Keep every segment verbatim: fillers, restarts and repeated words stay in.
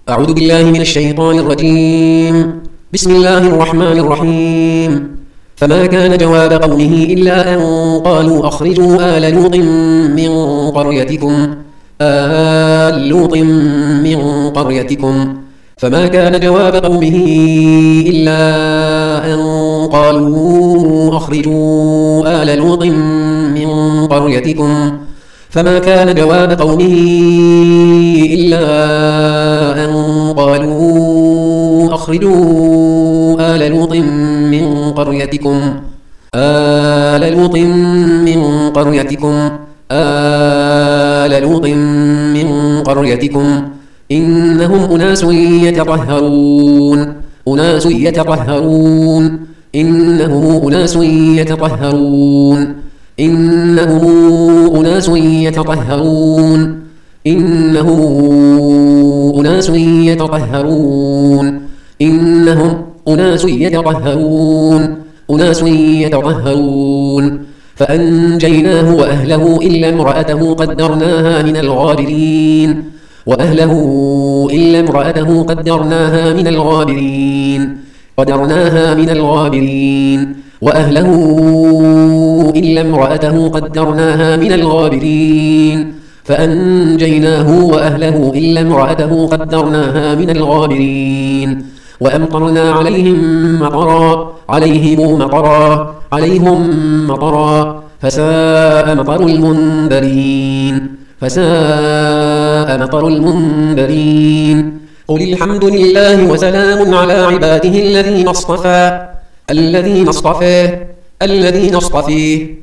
أعوذ بالله من الشيطان الرجيم. بسم الله الرحمن الرحيم. فما كان جواب قومه إلا أن قالوا أخرجوا آل لوط من قريتكم آل لوط من قريتكم فما كان جواب قومه إلا أن قالوا أخرجوا آل لوط من قريتكم فما كان جواب قومه إلا أن قالوا أخرجوا آل لوط من قريتكم آل لوط من قريتكم آل لوط من قريتكم إنهم أناس يتطهرون أناس يتطهرون إنهم أناس يتطهرون إنهم أناس يتطهرون إنهم أناس يتطهرون إنهم أناس يتطهرون أناس يتطهرون فأنجيناه وأهله إلا امرأته قدرناها من الغابرين وأهله إلا امرأته قدرناها من الغابرين قدرناها من الغابرين وأهله إلا امرأته قدرناها من الغابرين فأنجيناه وأهله إلا امرأته قدرناها من الغابرين وأمطرنا عليهم مطرا عليهم مطرا عليهم مطرا فساء مطر المنذرين فساء مطر المنذرين قل الحمد لله وسلام على عباده الذين اصطفى الذين اصطفاه الذين اصطفيه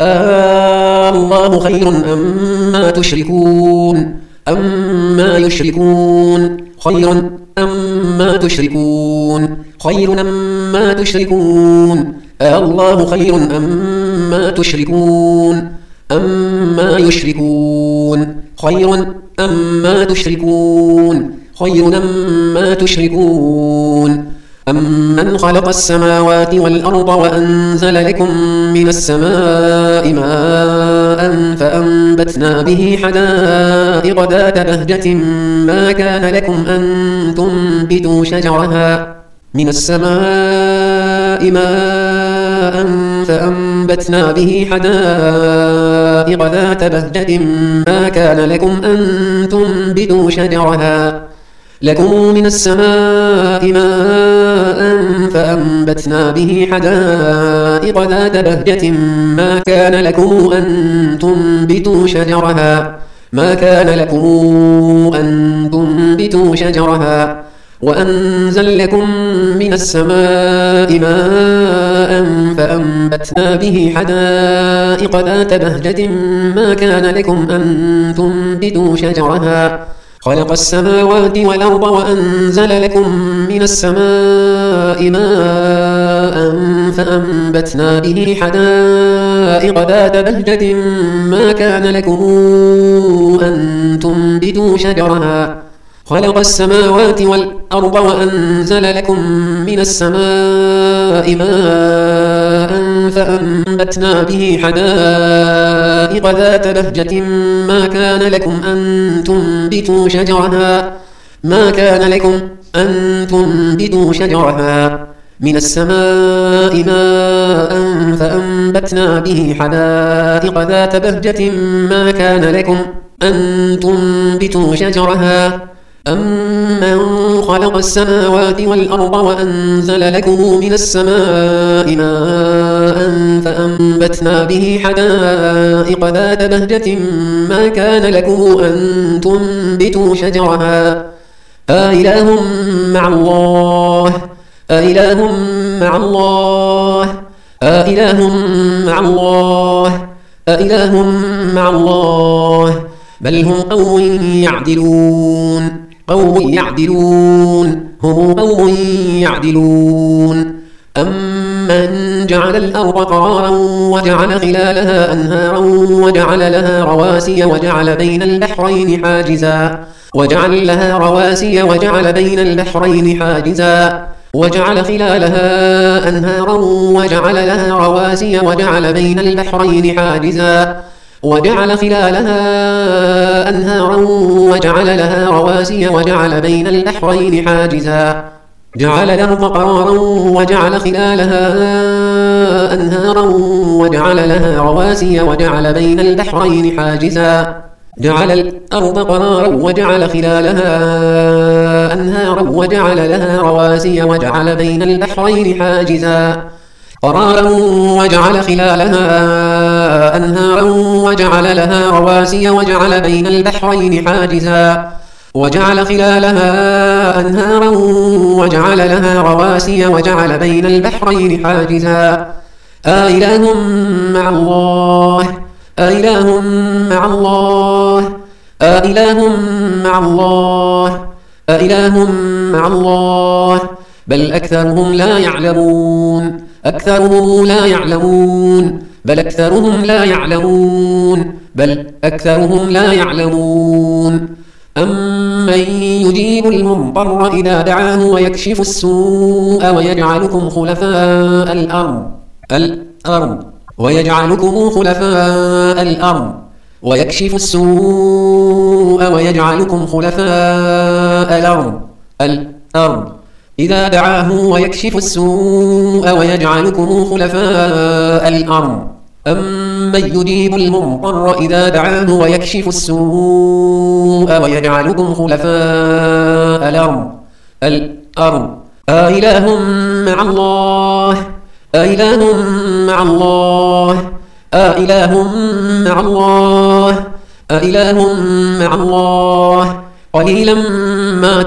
آه الله خير أما تشركون أما يشركون خير أما تشركون خير أما تشركون آه الله خير أما تشركون أما يشركون خير أما تشركون خير أما تشركون أمن خلق السماوات والأرض وأنزل لكم من السماء ماء فأنبتنا به حدائق ذات بهجة ما كان لكم أن تنبتوا شجرها من السماء ماء فأنبتنا به حدائق ذات بهجة ما كان لكم أن تنبتوا شجرها لكم من السماء ماء فأنبتنا به حدائق ذات بهجة ما كان لكم أن تنبتوا شجرها ما كان لكم أن تنبتوا شجرها وأنزل لكم من السماء ماء فأنبتنا به حدائق ذات بهجة ما كان لكم أن تنبتوا شجرها خلق السماوات والأرض وأنزل لكم من السماء ماء فأنبتنا به حدائق ذات بهجة ما كان لكم أن تنبتوا شجرها خلق السماوات والأرض وأنزل لكم من السماء ماء فأنبتنا به حدائق ذات بهجة ما كان لكم أن تنبتوا شجرها ما كان لكم أن تنبتوا شجرها من السماء ماء فأنبتنا به حدائق ذات بهجة ما كان لكم أن تنبتوا شجرها أمن خلق السماوات والأرض وأنزل لكم من السماء ماء فأنبتنا به حدائق ذات بهجة ما كان لكم أن تنبتوا شجرها أإله مع الله أإله مع الله أإله مع الله أإله مع الله بل هم قوم يعدلون قوم يعدلون هم قوم يعدلون أمن جعل الأرض قرارا وجعل خلالها أنهارا وجعل لها رواسي وجعل بين البحرين حاجزا وجعل لها رواسي وجعل بين البحرين حاجزا وجعل خلالها أنهارا وجعل لها رواسي وجعل بين البحرين حاجزا وجعل خلالها أنهارا وجعل لها رواسي وجعل بين البحرين حاجزا جعل الأرض قرارا وجعل خلالها أنهارا وجعل لها رواسي وجعل بين البحرين حاجزا جعل الأرض قرارا وجعل خلالها أنهارا وجعل لها رواسي وجعل بين البحرين حاجزا قرارا وجعل خلالها أنهارا وجعل لها رواسي وجعل بين البحرين حاجزا وجعل خلالها أنهارا وجعل لها رواسي وجعل بين البحرين حاجزا آإله مع الله آإله مع الله آإله مع الله آإله مع الله بل أكثرهم لا يعلمون أكثرهم لا يعلمون بل أكثرهم لا يعلمون بل أكثرهم لا يعلمون أمن يجيب المضطر إذا دعاه ويكشف السوء ويجعلكم خلفاء الأرض الأرض ويجعلكم خلفاء الأرض ويكشف السوء ويجعلكم خلفاء الأرض الأرض إذا دعاه ويكشف السوء ويجعلكم خلفاء الأرض أمن يجيب المضطر إذا دعاه ويكشف السوء ويجعلكم خلفاء الأرض الأرض آإله مع الله آإله مع الله آإله مع الله آإله مع الله قليلا ما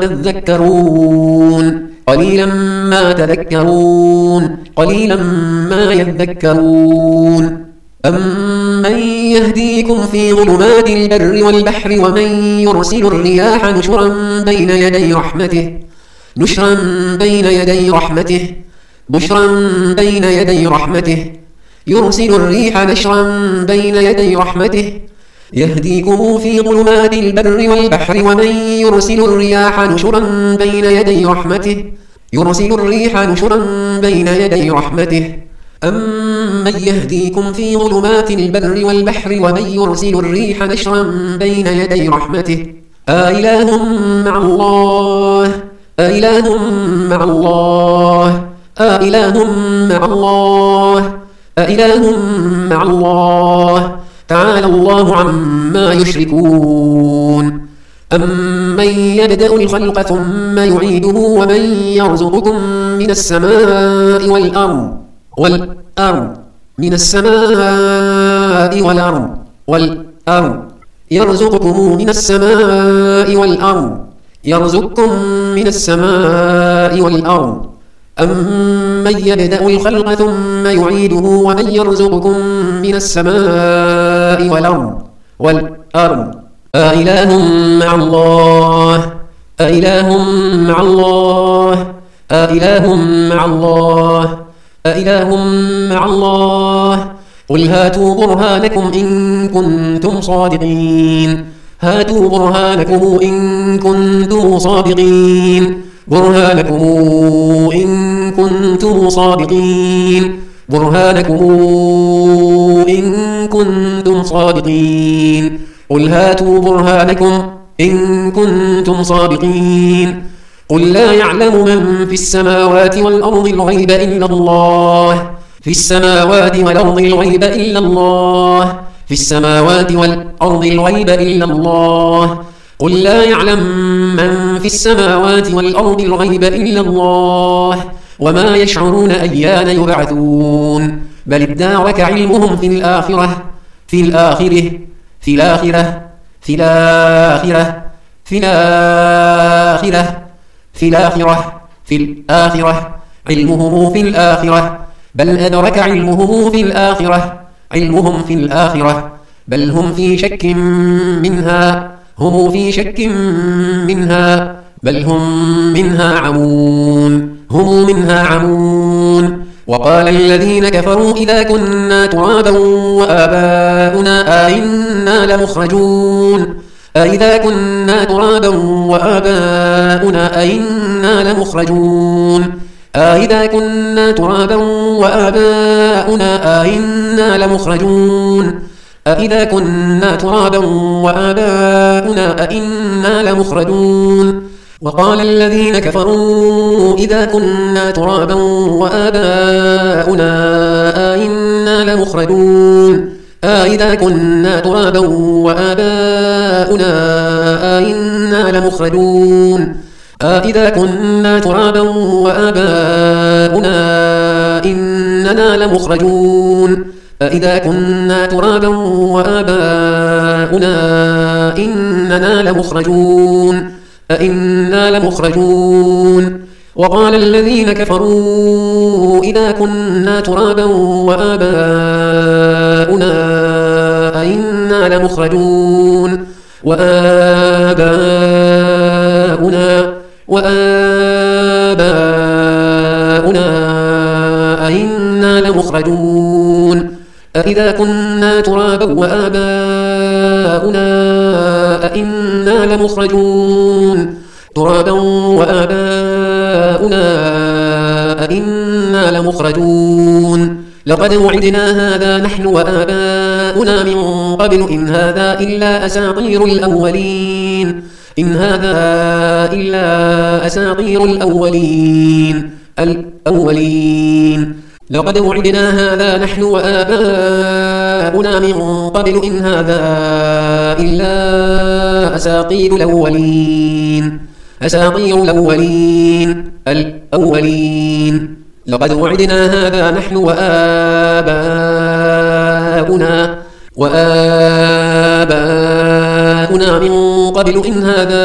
تذكرون قليلا ما تذكرون قليلا ما يذكرون أمن يهديكم في ظلمات البر والبحر ومن يرسل الرياح نشرا بين يدي رحمته نشرا بين يدي رحمته بشرا بين يدي رحمته يرسل الريح نشرا بين يدي رحمته يهديكم في ظلمات البر والبحر ومن يرسل الرياح نشرا بين يدي رحمته يرسل الريح نشرا بين يدي رحمته أمن يهديكم في ظلمات البر والبحر ومن يرسل الريح نشرا بين يدي رحمته آإله مع الله آإله مع الله آإله مع الله آإله مع الله تعالى الله عما يشركون أمن يبدأ الخلق ثم يعيده ومن يرزقكم من السماء والأرض والأرض من السماء والأرض والأرض يرزقكم من السماء والأرض يرزقكم من السماء والأرض أمن يبدأ الخلق ثم يعيده ومن يرزقكم من السماء والأرض والأرض آإله مع الله آإله مع الله آإله مع الله آإله مع الله قل هاتوا برهانكم إن كنتم صادقين هاتوا برهانكم إن كنتم صادقين برهانكم إن كنتم صادقين برهانكم إن كنتم صادقين قل هاتوا برهانكم إن كنتم صادقين قل لا يعلم من في السماوات والأرض الغيب إلا الله في السماوات والأرض الغيب إلا الله في السماوات والأرض الغيب إلا الله قل لا يعلم من في السماوات والأرض الغيب إلا الله وما يشعرون أيان يبعثون بل ادارك علمهم في الآخرة في الآخرة في الآخرة في الآخرة في الآخرة في الآخرة في الآخرة علمهم في الآخرة بل أدرك علمهم في الآخرة علمهم في الآخرة بل هم في شك منها هم في شك منها بل هم منها عمون هم منها عمون وقال الذين كفروا إذا كنا ترابا وآباؤنا أئنا لمخرجون أئذا كنا ترابا وآباؤنا أئنا لمخرجون أئذا كنا ترابا وآباؤنا أئنا لمخرجون أإذا كنا ترابا وآباؤنا أإنا لمخرجون وقال الذين كفروا إذا كنا ترابا وآباؤنا أإنا لمخرجون أإذا كنا ترابا وآباؤنا أإنا لمخرجون أإذا كنا ترابا وآباؤنا إننا لمخرجون أإذا كنا ترابا وآباؤنا إننا لمخرجون أإنا لمخرجون وقال الذين كفروا إذا كنا ترابا وآباؤنا أإنا لمخرجون وآباؤنا وآباؤنا أإنا لمخرجون أإذا كنا ترابا وآباؤنا أإنا لمخرجون ترابا وآباؤنا أإنا لمخرجون لقد وعدنا هذا نحن وآباؤنا من قبل إن هذا إلا أساطير الأولين إن هذا إلا أساطير الأولين الأولين لقد وعدنا هذا نحن وآباؤنا من قبل إن هذا إلا أساطير الأولين أساطير الأولين الأولين لقد وعدنا هذا نحن وآباؤنا وآباؤنا من قبل إن هذا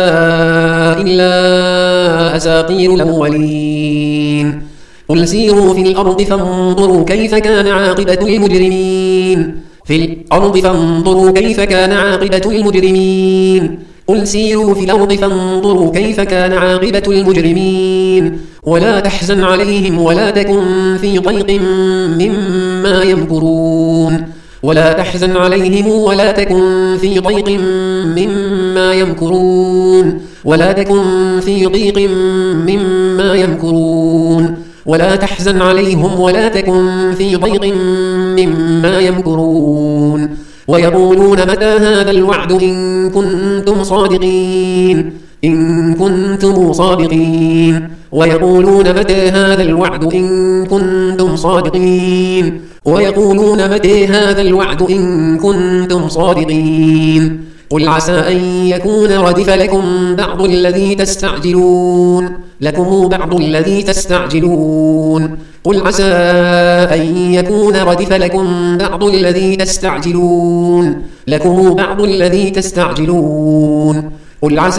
إلا أساطير الأولين قل سيروا في الأرض فانظروا كيف كان عاقبة المجرمين في الأرض فانظروا كيف كان عاقبة المجرمين قل سيروا في الأرض فانظروا كيف كان عاقبة المجرمين ولا تحزن عليهم ولا تكن في ضيق مما يمكرون ولا تحزن عليهم ولا تكن في ضيق مما يمكرون ولا تكن في ضيق مما يمكرون ولا تحزن عليهم ولا تكن في ضيق مما يمكرون ويقولون متى هذا الوعد إن كنتم صادقين إن كنتم صادقين ويقولون متى هذا الوعد إن كنتم صادقين ويقولون متى هذا الوعد إن كنتم صادقين قل عسى أن يكون ردف لكم بعض الذي تستعجلون لكم بعض الذي تستعجلون قل عسى أن يكون ردف لكم بعض الذي تستعجلون لكم بعض الذي تستعجلون قل عسى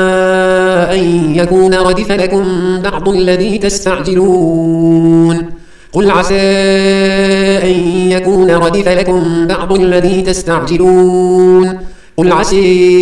أن يكون ردف لكم بعض الذي تستعجلون قل عسى أن يكون ردف لكم بعض الذي تستعجلون قل عسى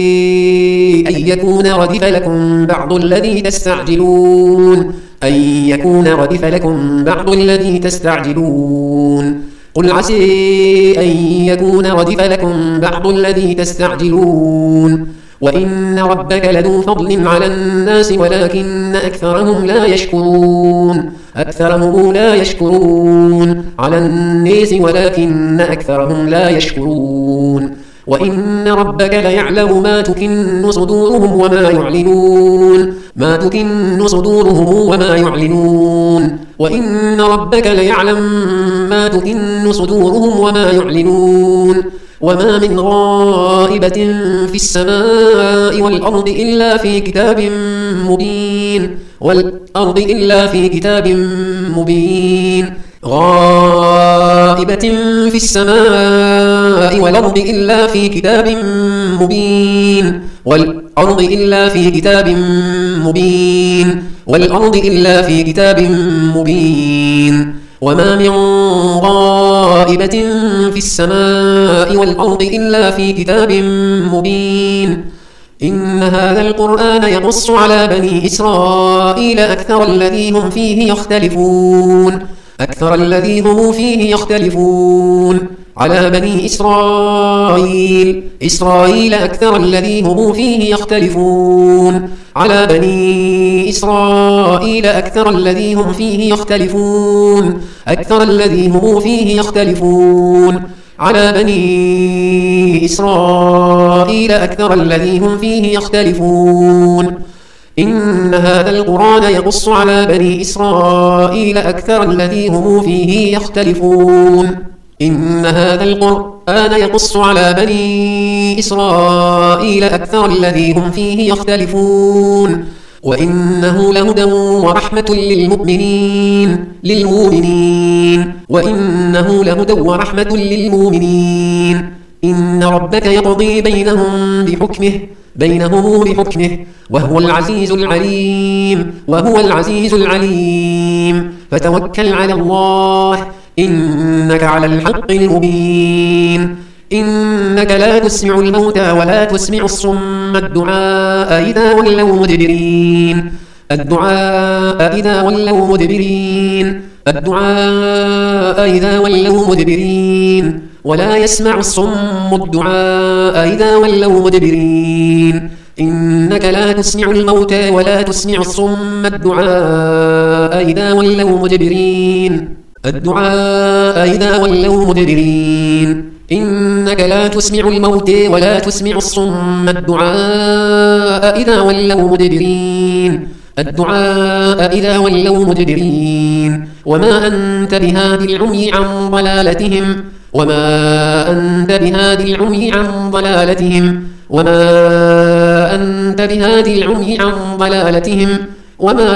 أن يكون ردف لكم بعض الذي تستعجلون أن يكون ردف لكم بعض الذي تستعجلون قل عسى أن يكون ردف لكم بعض الذي تستعجلون وإن ربك لذو فضل على الناس ولكن أكثرهم لا يشكرون أكثرهم لا يشكرون على الناس ولكن أكثرهم لا يشكرون وإن ربك ليعلم ما تكن صدورهم وما يعلنون ما تكن صدورهم وما يعلنون وإن ربك ليعلم ما تكن صدورهم وما يعلنون وما من غائبة في السماء والأرض إلا في كتاب مبين والأرض إلا في كتاب مبين غائبة في السماء والأرض إلا في كتاب مبين والأرض إلا في كتاب مبين والأرض إلا في كتاب مبين وما من غائبة في السماء والأرض إلا في كتاب مبين إن هذا القرآن يقص على بني إسرائيل أكثر الذي هم فيه يختلفون أكثر الذي هم فيه يختلفون على بني إسرائيل إسرائيل أكثر الذي هم فيه يختلفون على بني إسرائيل أكثر الذي هم فيه يختلفون أكثر الذي هم فيه يختلفون على بني إسرائيل أكثر الذي هم فيه يختلفون إن هذا القرآن يقص على بني إسرائيل أكثر الذي هم فيه يختلفون إن هذا القرآن يقص على بني إسرائيل أكثر الذي هم فيه يختلفون وإنه لهدى ورحمة للمؤمنين للمؤمنين وإنه لهدى ورحمة للمؤمنين إن ربك يقضي بينهم بحكمه بينهم بحكمه وهو العزيز العليم وهو العزيز العليم فتوكل على الله إنك على الحق المبين إنك لا تسمع الموتى ولا تسمع الصم الدعاء إذا ولوا مدبرين الدعاء إذا ولوا مدبرين الدعاء إذا ولوا مدبرين ولا يسمع الصم الدعاء إذا ولوا مدبرين إنك لا تسمع الموتى ولا تسمع الصم الدعاء إذا ولوا مدبرين الدعاء إذا ولوا مدبرين إنك لا تسمع الموتى ولا تسمع الصم الدعاء إذا ولوا مدبرين الدعاء إذا ولوا مدبرين وما أنت بهاد العمي عن ضلالتهم وما أنت بهاد العمي عن ضلالتهم وما أنت بهاد العمي عن ضلالتهم وما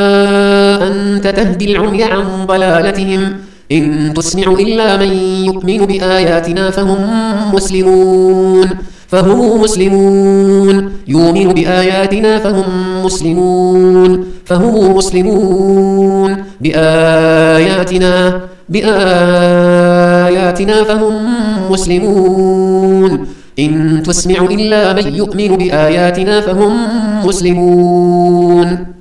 أنت تهدي العمي عن ضلالتهم إن تسمع إلا من يؤمن بآياتنا فهم مسلمون فهم مسلمون يؤمن بآياتنا فهم مسلمون فهم مسلمون بآياتنا بآياتنا فهم مسلمون إن تسمع إلا من يؤمن بآياتنا فهم مسلمون